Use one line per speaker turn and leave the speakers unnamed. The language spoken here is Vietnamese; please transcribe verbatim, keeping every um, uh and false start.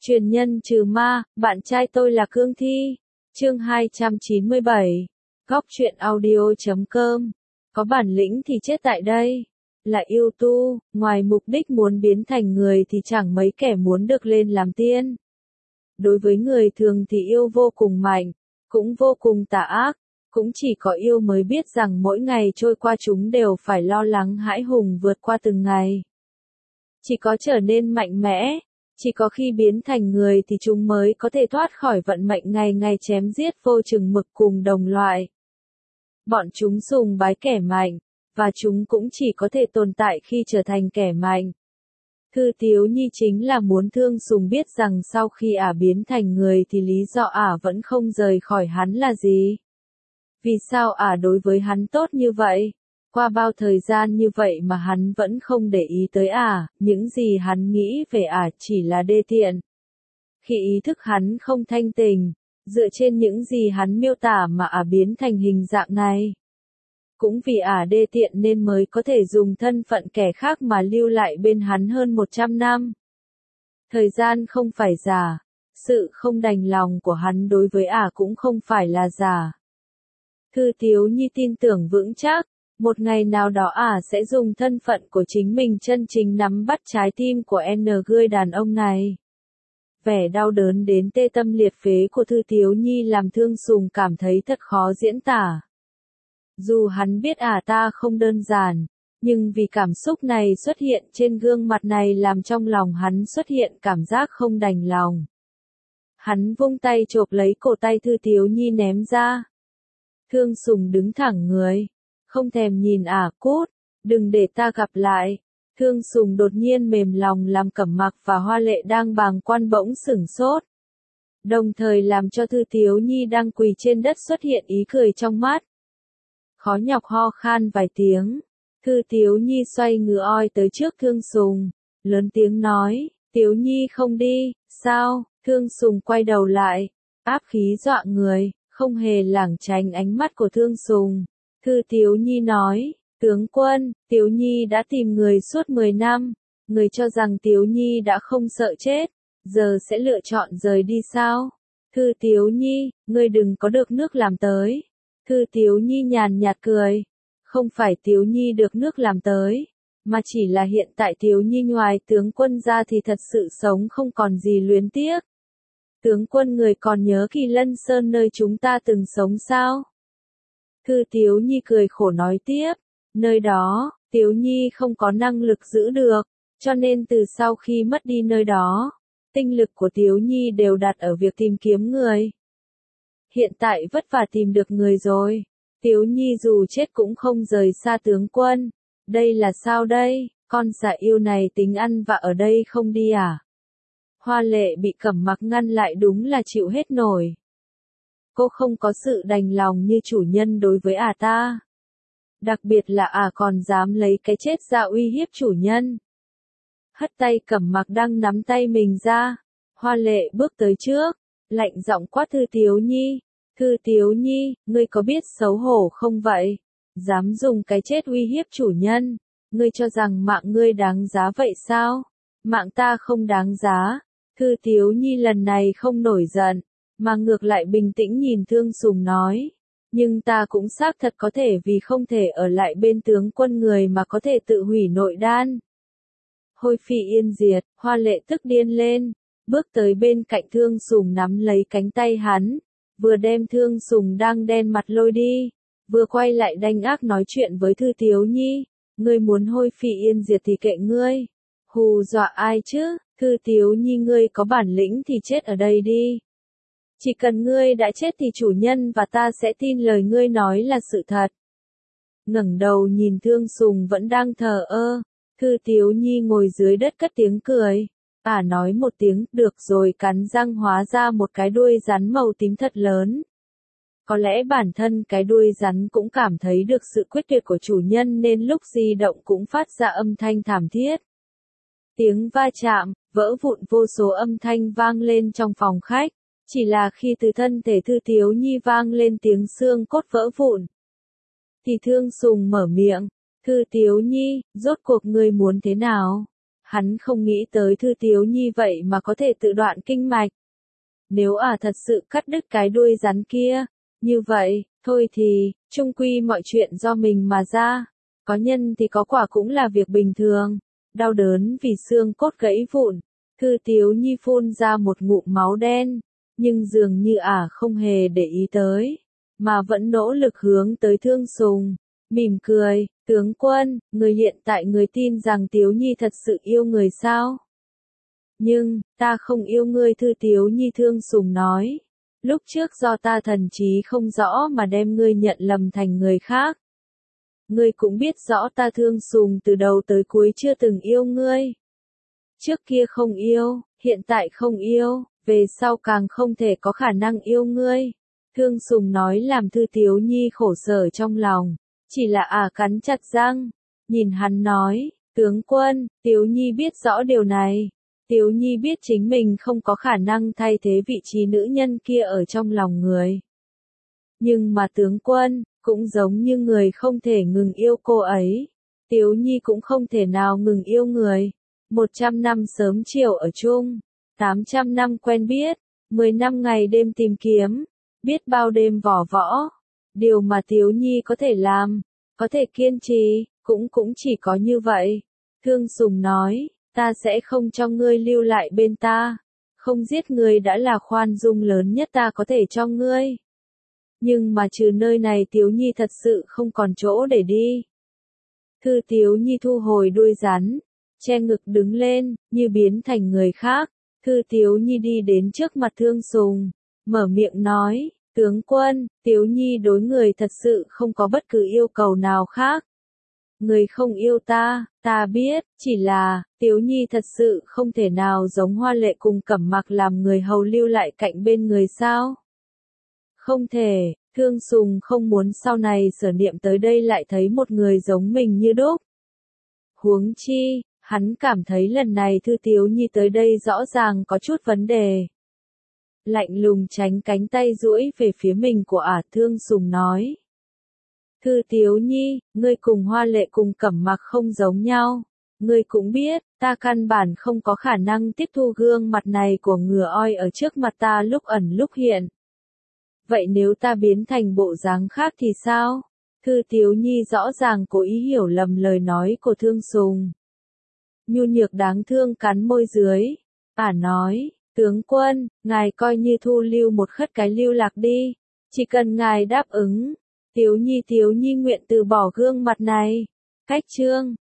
Truyền nhân trừ ma, bạn trai tôi là Cương Thi. Chương hai trăm chín mươi bảy. Góc truyện audio chấm com. Có bản lĩnh thì chết tại đây. Là yêu tu, ngoài mục đích muốn biến thành người thì chẳng mấy kẻ muốn được lên làm tiên. Đối với người thường thì yêu vô cùng mạnh, cũng vô cùng tà ác, cũng chỉ có yêu mới biết rằng mỗi ngày trôi qua chúng đều phải lo lắng hãi hùng vượt qua từng ngày. Chỉ có trở nên mạnh mẽ, chỉ có khi biến thành người thì chúng mới có thể thoát khỏi vận mệnh ngày ngày chém giết vô chừng mực cùng đồng loại. Bọn chúng sùng bái kẻ mạnh, và chúng cũng chỉ có thể tồn tại khi trở thành kẻ mạnh. Thư Tiếu Nhi chính là muốn Thương Sùng biết rằng sau khi ả biến thành người thì lý do ả vẫn không rời khỏi hắn là gì. Vì sao ả đối với hắn tốt như vậy? Qua bao thời gian như vậy mà hắn vẫn không để ý tới ả, những gì hắn nghĩ về ả chỉ là đê tiện. Khi ý thức hắn không thanh tình, dựa trên những gì hắn miêu tả mà ả biến thành hình dạng này. Cũng vì ả đê tiện nên mới có thể dùng thân phận kẻ khác mà lưu lại bên hắn hơn một trăm năm. Thời gian không phải giả, sự không đành lòng của hắn đối với ả cũng không phải là giả. Thư Tiếu Nhi tin tưởng vững chắc, một ngày nào đó ả sẽ dùng thân phận của chính mình chân chính nắm bắt trái tim của N người đàn ông này. Vẻ đau đớn đến tê tâm liệt phế của Thư Tiếu Nhi làm Thương Sùng cảm thấy thật khó diễn tả. Dù hắn biết ả ta không đơn giản, nhưng vì cảm xúc này xuất hiện trên gương mặt này làm trong lòng hắn xuất hiện cảm giác không đành lòng. Hắn vung tay chộp lấy cổ tay Thư Tiếu Nhi ném ra. Thương Sùng đứng thẳng người, không thèm nhìn ả, cút, đừng để ta gặp lại. Thương Sùng đột nhiên mềm lòng làm Cẩm Mặc và Hoa Lệ đang bàng quan bỗng sửng sốt. Đồng thời làm cho Thư Tiếu Nhi đang quỳ trên đất xuất hiện ý cười trong mắt. Khó nhọc ho khan vài tiếng, Thư Tiếu Nhi xoay ngựa oi tới trước Thương Sùng, lớn tiếng nói, Tiếu Nhi không đi, sao? Thương Sùng quay đầu lại, áp khí dọa người, không hề lảng tránh ánh mắt của Thương Sùng. Thư Tiếu Nhi nói, tướng quân, Tiếu Nhi đã tìm người suốt mười năm, người cho rằng Tiếu Nhi đã không sợ chết, giờ sẽ lựa chọn rời đi sao? Thư Tiếu Nhi, ngươi đừng có được nước làm tới. Thư Tiếu Nhi nhàn nhạt cười, không phải Tiếu Nhi được nước làm tới, mà chỉ là hiện tại Tiếu Nhi ngoài tướng quân ra thì thật sự sống không còn gì luyến tiếc. Tướng quân người còn nhớ Kỳ Lân Sơn nơi chúng ta từng sống sao? Thư Tiếu Nhi cười khổ nói tiếp, nơi đó, Tiếu Nhi không có năng lực giữ được, cho nên từ sau khi mất đi nơi đó, tinh lực của Tiếu Nhi đều đặt ở việc tìm kiếm người. Hiện tại vất vả tìm được người rồi, Tiếu Nhi dù chết cũng không rời xa tướng quân. Đây là sao đây, con dạ yêu này tính ăn vạ ở đây không đi à? Hoa Lệ bị Cẩm Mặc ngăn lại đúng là chịu hết nổi. Cô không có sự đành lòng như chủ nhân đối với ả ta. Đặc biệt là ả còn dám lấy cái chết ra uy hiếp chủ nhân. Hất tay Cẩm Mặc đang nắm tay mình ra. Hoa Lệ bước tới trước, lạnh giọng quát Thư Tiếu Nhi. Thư Tiếu Nhi, ngươi có biết xấu hổ không vậy? Dám dùng cái chết uy hiếp chủ nhân. Ngươi cho rằng mạng ngươi đáng giá vậy sao? Mạng ta không đáng giá. Thư Tiếu Nhi lần này không nổi giận, mà ngược lại bình tĩnh nhìn Thương Sùng nói. Nhưng ta cũng xác thật có thể vì không thể ở lại bên tướng quân người mà có thể tự hủy nội đan. Hôi phi yên diệt, Hoa Lệ tức điên lên, bước tới bên cạnh Thương Sùng nắm lấy cánh tay hắn, vừa đem Thương Sùng đang đen mặt lôi đi, vừa quay lại đanh ác nói chuyện với Thư Tiếu Nhi. Ngươi muốn hôi phi yên diệt thì kệ ngươi. Hù dọa ai chứ? Thư Tiếu Nhi, ngươi có bản lĩnh thì chết ở đây đi. Chỉ cần ngươi đã chết thì chủ nhân và ta sẽ tin lời ngươi nói là sự thật. Ngẩng đầu nhìn Thương Sùng vẫn đang thờ ơ, Thư Tiếu Nhi ngồi dưới đất cất tiếng cười. Ả nói một tiếng, được rồi, cắn răng hóa ra một cái đuôi rắn màu tím thật lớn. Có lẽ bản thân cái đuôi rắn cũng cảm thấy được sự quyết tuyệt của chủ nhân nên lúc di động cũng phát ra âm thanh thảm thiết. Tiếng va chạm, vỡ vụn vô số âm thanh vang lên trong phòng khách, chỉ là khi từ thân thể Thư Tiếu Nhi vang lên tiếng xương cốt vỡ vụn. Thì Thương Sùng mở miệng, Thư Tiếu Nhi, rốt cuộc ngươi muốn thế nào? Hắn không nghĩ tới Thư Tiếu Nhi vậy mà có thể tự đoạn kinh mạch. Nếu à thật sự cắt đứt cái đuôi rắn kia, như vậy, thôi thì, chung quy mọi chuyện do mình mà ra. Có nhân thì có quả cũng là việc bình thường. Đau đớn vì xương cốt gãy vụn. Thư Tiếu Nhi phun ra một ngụm máu đen, nhưng dường như ả không hề để ý tới, mà vẫn nỗ lực hướng tới Thương Sùng, mỉm cười, tướng quân, người hiện tại người tin rằng Tiếu Nhi thật sự yêu người sao? Nhưng, ta không yêu ngươi Thư Tiếu Nhi Thương Sùng nói. Lúc trước do ta thần trí không rõ mà đem ngươi nhận lầm thành người khác. Ngươi cũng biết rõ ta Thương Sùng từ đầu tới cuối chưa từng yêu ngươi. Trước kia không yêu, hiện tại không yêu, về sau càng không thể có khả năng yêu ngươi. Thương Sùng nói làm Thư Tiếu Nhi khổ sở trong lòng, chỉ là à cắn chặt răng, nhìn hắn nói, tướng quân, Tiếu Nhi biết rõ điều này. Tiếu Nhi biết chính mình không có khả năng thay thế vị trí nữ nhân kia ở trong lòng người. Nhưng mà tướng quân, cũng giống như người không thể ngừng yêu cô ấy, Tiếu Nhi cũng không thể nào ngừng yêu người. Một trăm năm sớm chiều ở chung, tám trăm năm quen biết, mười năm ngày đêm tìm kiếm, biết bao đêm vỏ võ. Điều mà Tiếu Nhi có thể làm, có thể kiên trì, cũng cũng chỉ có như vậy. Thương Sùng nói, ta sẽ không cho ngươi lưu lại bên ta, không giết ngươi đã là khoan dung lớn nhất ta có thể cho ngươi. Nhưng mà trừ nơi này Tiếu Nhi thật sự không còn chỗ để đi. Thư Tiếu Nhi thu hồi đuôi rắn, che ngực đứng lên, như biến thành người khác. Thư Tiếu Nhi đi đến trước mặt Thương Sùng, mở miệng nói, tướng quân, Tiếu Nhi đối người thật sự không có bất cứ yêu cầu nào khác. Người không yêu ta, ta biết, chỉ là, Tiếu Nhi thật sự không thể nào giống Hoa Lệ cùng Cẩm Mặc làm người hầu lưu lại cạnh bên người sao? Không thể, Thương Sùng không muốn sau này Sở Niệm tới đây lại thấy một người giống mình như đúc. Huống chi, hắn cảm thấy lần này Thư Tiếu Nhi tới đây rõ ràng có chút vấn đề. Lạnh lùng tránh cánh tay duỗi về phía mình của ả. Thương Sùng nói. Thư Tiếu Nhi, ngươi cùng Hoa Lệ cùng Cẩm Mặc không giống nhau. Ngươi cũng biết, ta căn bản không có khả năng tiếp thu gương mặt này của ngựa oi ở trước mặt ta lúc ẩn lúc hiện. Vậy nếu ta biến thành bộ dáng khác thì sao? Thư Tiếu Nhi rõ ràng cố ý hiểu lầm lời nói của Thương Sùng. Nhu nhược đáng thương cắn môi dưới. Ả nói, tướng quân, ngài coi như thu lưu một khất cái lưu lạc đi. Chỉ cần ngài đáp ứng. Tiếu Nhi Tiếu Nhi nguyện từ bỏ gương mặt này. Cách chương.